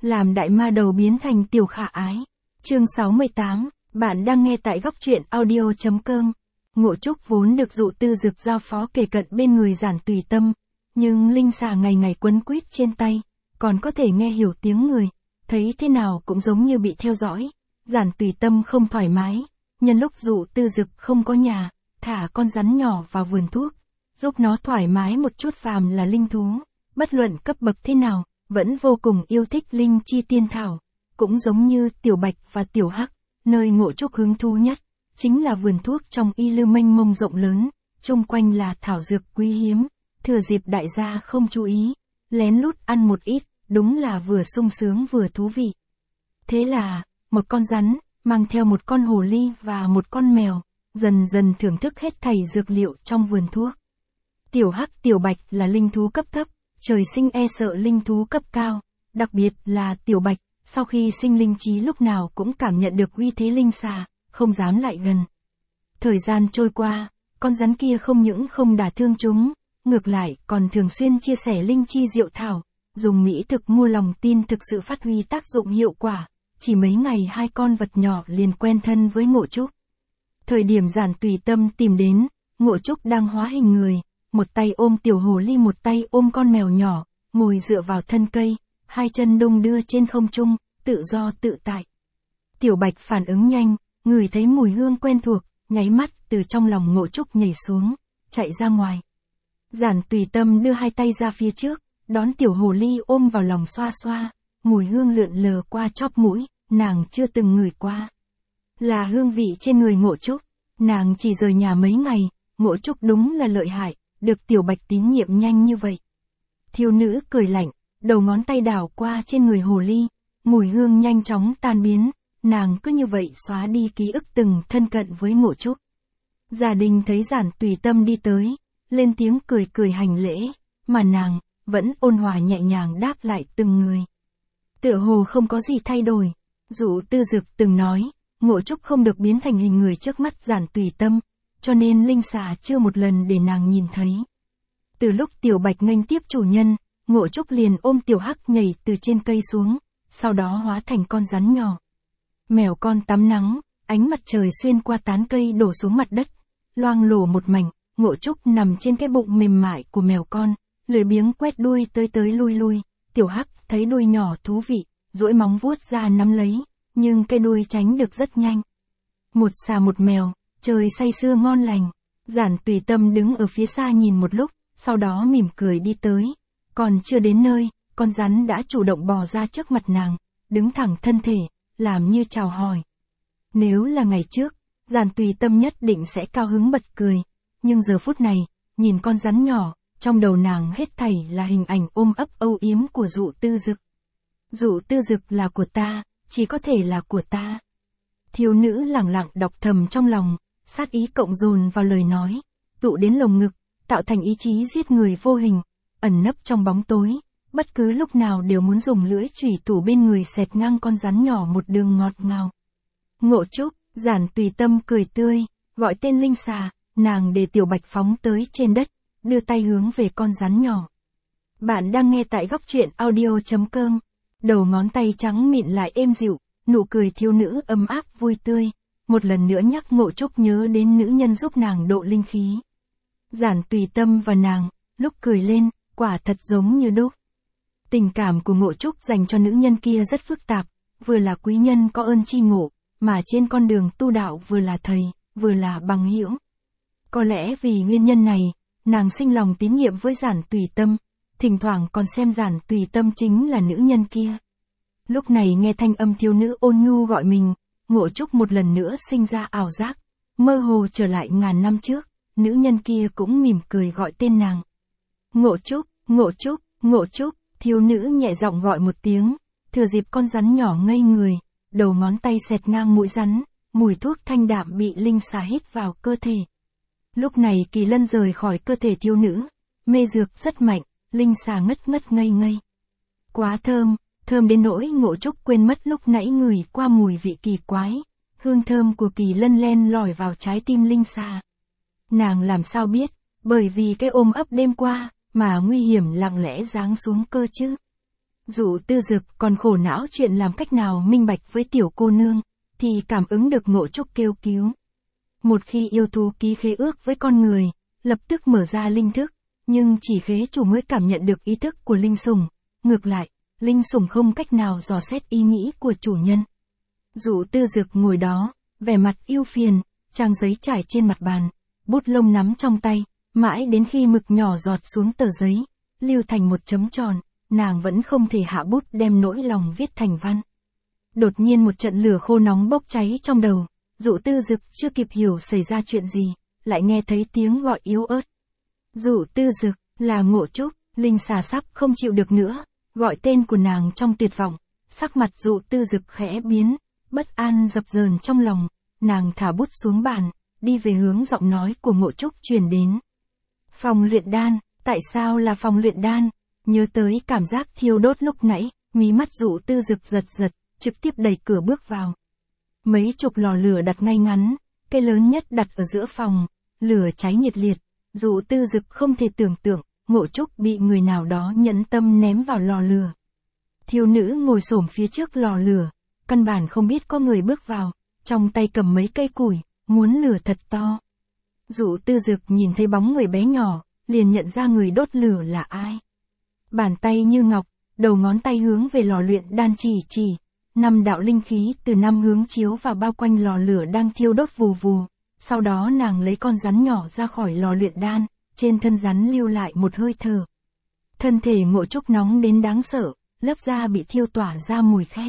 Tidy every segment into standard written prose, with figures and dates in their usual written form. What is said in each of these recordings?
làm đại ma đầu biến thành tiểu khả ái. Chương 68, bạn đang nghe tại góc truyện audio.com. Ngộ Trúc vốn được Dụ Tư Dực giao phó kề cận bên người Giản Tùy Tâm, nhưng linh xà ngày ngày quấn quýt trên tay, còn có thể nghe hiểu tiếng người, thấy thế nào cũng giống như bị theo dõi. Giản Tùy Tâm không thoải mái, nhân lúc Dụ Tư Dực không có nhà, thả con rắn nhỏ vào vườn thuốc, giúp nó thoải mái một chút. Phàm là linh thú, bất luận cấp bậc thế nào, vẫn vô cùng yêu thích linh chi tiên thảo, cũng giống như Tiểu Bạch và Tiểu Hắc, nơi Ngộ Trúc hứng thú nhất, chính là vườn thuốc trong y lưu mênh mông rộng lớn, chung quanh là thảo dược quý hiếm, thừa dịp đại gia không chú ý, lén lút ăn một ít, đúng là vừa sung sướng vừa thú vị. Thế là, một con rắn, mang theo một con hồ ly và một con mèo, dần dần thưởng thức hết thảy dược liệu trong vườn thuốc. Tiểu Hắc Tiểu Bạch là linh thú cấp thấp, trời sinh e sợ linh thú cấp cao, đặc biệt là Tiểu Bạch, sau khi sinh linh trí lúc nào cũng cảm nhận được uy thế linh xà, không dám lại gần. Thời gian trôi qua, con rắn kia không những không đả thương chúng, ngược lại còn thường xuyên chia sẻ linh chi diệu thảo, dùng mỹ thực mua lòng tin thực sự phát huy tác dụng hiệu quả. Chỉ mấy ngày hai con vật nhỏ liền quen thân với Ngộ Trúc. Thời điểm Giản Tùy Tâm tìm đến, Ngộ Trúc đang hóa hình người, một tay ôm tiểu hồ ly, một tay ôm con mèo nhỏ, ngồi dựa vào thân cây, hai chân đung đưa trên không trung, tự do tự tại. Tiểu Bạch phản ứng nhanh, ngửi thấy mùi hương quen thuộc, nháy mắt từ trong lòng Ngộ Trúc nhảy xuống, chạy ra ngoài. Giản Tùy Tâm đưa hai tay ra phía trước, đón tiểu hồ ly ôm vào lòng xoa xoa, mùi hương lượn lờ qua chóp mũi, nàng chưa từng ngửi qua. Là hương vị trên người Ngộ Trúc, nàng chỉ rời nhà mấy ngày, Ngộ Trúc đúng là lợi hại, được Tiểu Bạch tín nhiệm nhanh như vậy. Thiếu nữ cười lạnh, đầu ngón tay đảo qua trên người hồ ly, mùi hương nhanh chóng tan biến, nàng cứ như vậy xóa đi ký ức từng thân cận với Ngộ Trúc. Gia đình thấy Giản Tùy Tâm đi tới, lên tiếng cười cười hành lễ, mà nàng vẫn ôn hòa nhẹ nhàng đáp lại từng người. Tựa hồ không có gì thay đổi. Dụ Tư Dực từng nói, Ngộ Trúc không được biến thành hình người trước mắt Giản Tùy Tâm, cho nên linh xà chưa một lần để nàng nhìn thấy. Từ lúc Tiểu Bạch nghênh tiếp chủ nhân, Ngộ Trúc liền ôm Tiểu Hắc nhảy từ trên cây xuống, sau đó hóa thành con rắn nhỏ. Mèo con tắm nắng, ánh mặt trời xuyên qua tán cây đổ xuống mặt đất, loang lổ một mảnh. Ngộ Trúc nằm trên cái bụng mềm mại của mèo con, lười biếng quét đuôi tới tới lui lui. Tiểu Hắc thấy đuôi nhỏ thú vị, duỗi móng vuốt ra nắm lấy, nhưng cái đuôi tránh được rất nhanh. Một xà một mèo, trời say sưa ngon lành. Giản Tùy Tâm đứng ở phía xa nhìn một lúc, sau đó mỉm cười đi tới. Còn chưa đến nơi, con rắn đã chủ động bò ra trước mặt nàng, đứng thẳng thân thể, làm như chào hỏi. Nếu là ngày trước, Giản Tùy Tâm nhất định sẽ cao hứng bật cười, nhưng giờ phút này, nhìn con rắn nhỏ, trong đầu nàng hết thảy là hình ảnh ôm ấp âu yếm của Dụ Tư Dực. Dụ Tư Dực là của ta, chỉ có thể là của ta. Thiếu nữ lẳng lặng đọc thầm trong lòng, sát ý cộng dồn vào lời nói, tụ đến lồng ngực, tạo thành ý chí giết người vô hình, ẩn nấp trong bóng tối, bất cứ lúc nào đều muốn dùng lưỡi chủy thủ bên người xẹt ngang con rắn nhỏ một đường ngọt ngào. Ngộ Trúc, Giản Tùy Tâm cười tươi, gọi tên linh xà, nàng để Tiểu Bạch phóng tới trên đất, đưa tay hướng về con rắn nhỏ. Bạn đang nghe tại góc truyện audio.com. Đầu ngón tay trắng mịn lại êm dịu, nụ cười thiếu nữ ấm áp vui tươi, một lần nữa nhắc Ngộ Trúc nhớ đến nữ nhân giúp nàng độ linh khí. Giản Tùy Tâm và nàng, lúc cười lên, quả thật giống như đúc. Tình cảm của Ngộ Trúc dành cho nữ nhân kia rất phức tạp, vừa là quý nhân có ơn tri ngộ, mà trên con đường tu đạo vừa là thầy, vừa là bằng hữu. Có lẽ vì nguyên nhân này, nàng sinh lòng tín nhiệm với Giản Tùy Tâm, thỉnh thoảng còn xem Giản Tùy Tâm chính là nữ nhân kia. Lúc này nghe thanh âm thiếu nữ ôn nhu gọi mình, Ngộ Trúc một lần nữa sinh ra ảo giác, mơ hồ trở lại ngàn năm trước, nữ nhân kia cũng mỉm cười gọi tên nàng. Ngộ Trúc, Ngộ Trúc, Ngộ Trúc, thiếu nữ nhẹ giọng gọi một tiếng, thừa dịp con rắn nhỏ ngây người, đầu ngón tay xẹt ngang mũi rắn, mùi thuốc thanh đạm bị linh xà hít vào cơ thể. Lúc này kỳ lân rời khỏi cơ thể thiếu nữ, mê dược rất mạnh, linh xà ngất ngất ngây ngây. Quá thơm, thơm đến nỗi Ngộ Trúc quên mất lúc nãy ngửi qua mùi vị kỳ quái, hương thơm của kỳ lân len lỏi vào trái tim linh xà. Nàng làm sao biết, bởi vì cái ôm ấp đêm qua, mà nguy hiểm lặng lẽ giáng xuống cơ chứ. Dụ Tư Dực còn khổ não chuyện làm cách nào minh bạch với tiểu cô nương, thì cảm ứng được Ngộ Trúc kêu cứu. Một khi yêu thú ký khế ước với con người, lập tức mở ra linh thức, nhưng chỉ khế chủ mới cảm nhận được ý thức của linh sủng. Ngược lại, linh sủng không cách nào dò xét ý nghĩ của chủ nhân. Dụ Tư Dực ngồi đó, vẻ mặt ưu phiền, trang giấy trải trên mặt bàn, bút lông nắm trong tay, mãi đến khi mực nhỏ giọt xuống tờ giấy, lưu thành một chấm tròn, nàng vẫn không thể hạ bút đem nỗi lòng viết thành văn. Đột nhiên một trận lửa khô nóng bốc cháy trong đầu, Dụ Tư Dực chưa kịp hiểu xảy ra chuyện gì, lại nghe thấy tiếng gọi yếu ớt. Dụ Tư Dực, là Ngộ Trúc, linh xà sắp không chịu được nữa, gọi tên của nàng trong tuyệt vọng, sắc mặt Dụ Tư Dực khẽ biến, bất an dập dờn trong lòng, nàng thả bút xuống bàn, đi về hướng giọng nói của Ngộ Trúc truyền đến. Phòng luyện đan, tại sao là phòng luyện đan? Nhớ tới cảm giác thiêu đốt lúc nãy, mí mắt Dụ Tư Dực giật giật, trực tiếp đẩy cửa bước vào. Mấy chục lò lửa đặt ngay ngắn, cái lớn nhất đặt ở giữa phòng, lửa cháy nhiệt liệt. Dụ Tư Dực không thể tưởng tượng, Ngộ Trúc bị người nào đó nhẫn tâm ném vào lò lửa. Thiếu nữ ngồi xổm phía trước lò lửa, căn bản không biết có người bước vào, trong tay cầm mấy cây củi, muốn lửa thật to. Dụ Tư Dực nhìn thấy bóng người bé nhỏ, liền nhận ra người đốt lửa là ai. Bàn tay như ngọc, đầu ngón tay hướng về lò luyện đan chỉ, 5 đạo linh khí từ 5 hướng chiếu vào bao quanh lò lửa đang thiêu đốt vù vù. Sau đó nàng lấy con rắn nhỏ ra khỏi lò luyện đan, trên thân rắn lưu lại một hơi thở. Thân thể Ngộ Trúc nóng đến đáng sợ, lớp da bị thiêu tỏa ra mùi khét.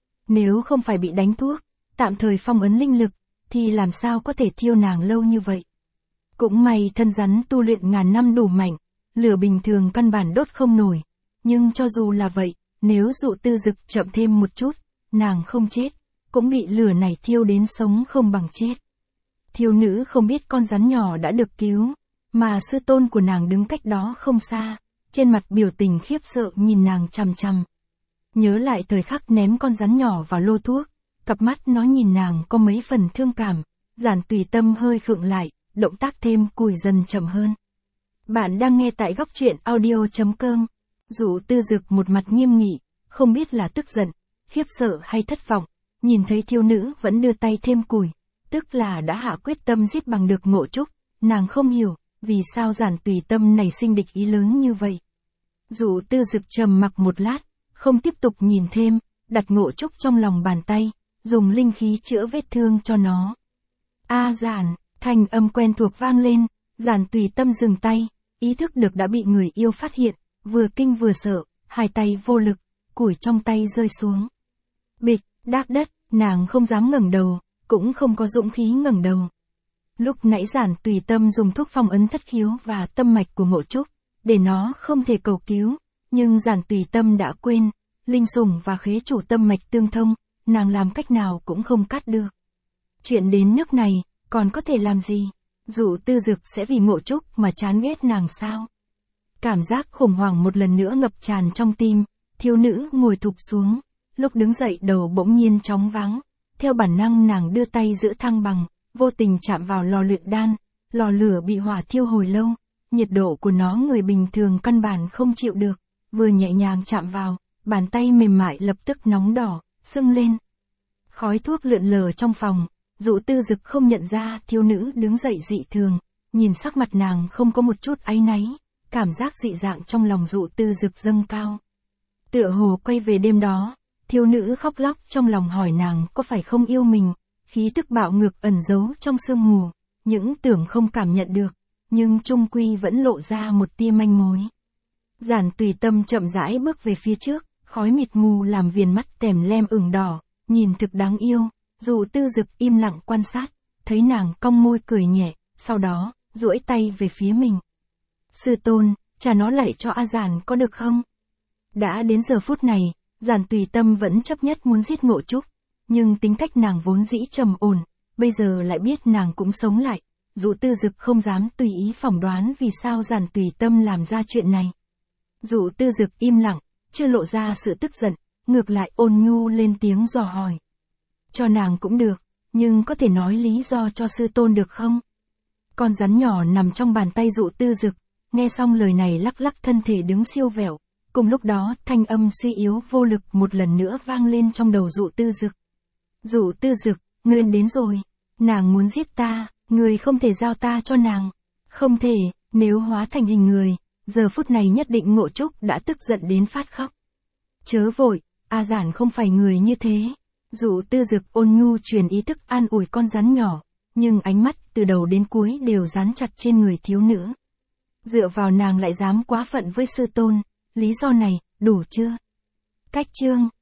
Nếu không phải bị đánh thuốc, tạm thời phong ấn linh lực, thì làm sao có thể thiêu nàng lâu như vậy. Cũng may thân rắn tu luyện ngàn năm đủ mạnh, lửa bình thường căn bản đốt không nổi. Nhưng cho dù là vậy, nếu Dụ Tư Dực chậm thêm một chút, nàng không chết, cũng bị lửa này thiêu đến sống không bằng chết. Thiếu nữ không biết con rắn nhỏ đã được cứu, mà sư tôn của nàng đứng cách đó không xa, trên mặt biểu tình khiếp sợ nhìn nàng chằm chằm. Nhớ lại thời khắc ném con rắn nhỏ vào lô thuốc, cặp mắt nó nhìn nàng có mấy phần thương cảm, Giản Tùy Tâm hơi khựng lại, động tác thêm cùi dần chậm hơn. Bạn đang nghe tại góc truyện audio.com. Dụ Tư Dực một mặt nghiêm nghị, không biết là tức giận, khiếp sợ hay thất vọng, nhìn thấy thiếu nữ vẫn đưa tay thêm củi, tức là đã hạ quyết tâm giết bằng được Ngộ Trúc, nàng không hiểu, vì sao Giản Tùy Tâm nảy sinh địch ý lớn như vậy. Dụ Tư Dực trầm mặc một lát, không tiếp tục nhìn thêm, đặt Ngộ Trúc trong lòng bàn tay, dùng linh khí chữa vết thương cho nó. A Giản, thanh âm quen thuộc vang lên, Giản Tùy Tâm dừng tay, ý thức được đã bị người yêu phát hiện, vừa kinh vừa sợ, hai tay vô lực, củi trong tay rơi xuống. Bịch, đát đất, nàng không dám ngẩng đầu, cũng không có dũng khí ngẩng đầu. Lúc nãy Giản Tùy Tâm dùng thuốc phong ấn thất khiếu và tâm mạch của Ngộ Trúc, để nó không thể cầu cứu, nhưng Giản Tùy Tâm đã quên, linh sủng và khế chủ tâm mạch tương thông, nàng làm cách nào cũng không cắt được. Chuyện đến nước này, còn có thể làm gì? Dụ Tư Dực sẽ vì Ngộ Trúc mà chán ghét nàng sao? Cảm giác khủng hoảng một lần nữa ngập tràn trong tim, thiếu nữ ngồi thụp xuống, lúc đứng dậy đầu bỗng nhiên chóng váng, theo bản năng nàng đưa tay giữ thăng bằng, vô tình chạm vào lò luyện đan, lò lửa bị hỏa thiêu hồi lâu, nhiệt độ của nó người bình thường căn bản không chịu được, vừa nhẹ nhàng chạm vào, bàn tay mềm mại lập tức nóng đỏ, sưng lên. Khói thuốc lượn lờ trong phòng, Dụ Tư Dực không nhận ra thiếu nữ đứng dậy dị thường, nhìn sắc mặt nàng không có một chút áy náy, cảm giác dị dạng trong lòng Dụ Tư Dực dâng cao. Tựa hồ quay về đêm đó, thiếu nữ khóc lóc trong lòng hỏi nàng có phải không yêu mình, khí tức bạo ngược ẩn giấu trong sương mù, những tưởng không cảm nhận được, nhưng chung quy vẫn lộ ra một tia manh mối. Giản Tùy Tâm chậm rãi bước về phía trước, khói mịt mù làm viền mắt tèm lem ửng đỏ, nhìn thực đáng yêu. Dụ Tư Dực im lặng quan sát, thấy nàng cong môi cười nhẹ, sau đó, duỗi tay về phía mình. Sư tôn, trả nó lại cho A Giản có được không? Đã đến giờ phút này, Giản Tùy Tâm vẫn chấp nhất muốn giết Ngộ Trúc, nhưng tính cách nàng vốn dĩ trầm ổn, bây giờ lại biết nàng cũng sống lại. Dụ Tư Dực không dám tùy ý phỏng đoán vì sao Giản Tùy Tâm làm ra chuyện này. Dụ Tư Dực im lặng, chưa lộ ra sự tức giận, ngược lại ôn nhu lên tiếng dò hỏi. Cho nàng cũng được, nhưng có thể nói lý do cho sư tôn được không? Con rắn nhỏ nằm trong bàn tay Dụ Tư Dực, nghe xong lời này lắc lắc thân thể đứng siêu vẹo, Cùng lúc đó, thanh âm suy yếu vô lực một lần nữa vang lên trong đầu Dụ Tư Dực. Dụ Tư Dực, ngươi đến rồi. Nàng muốn giết ta, ngươi không thể giao ta cho nàng. Không thể, nếu hóa thành hình người, giờ phút này nhất định Ngộ Trúc đã tức giận đến phát khóc. Chớ vội, A Giản không phải người như thế. Dụ Tư Dực ôn nhu truyền ý thức an ủi con rắn nhỏ, nhưng ánh mắt từ đầu đến cuối đều dán chặt trên người thiếu nữ. Dựa vào nàng lại dám quá phận với sư tôn, lý do này, đủ chưa? Cách chương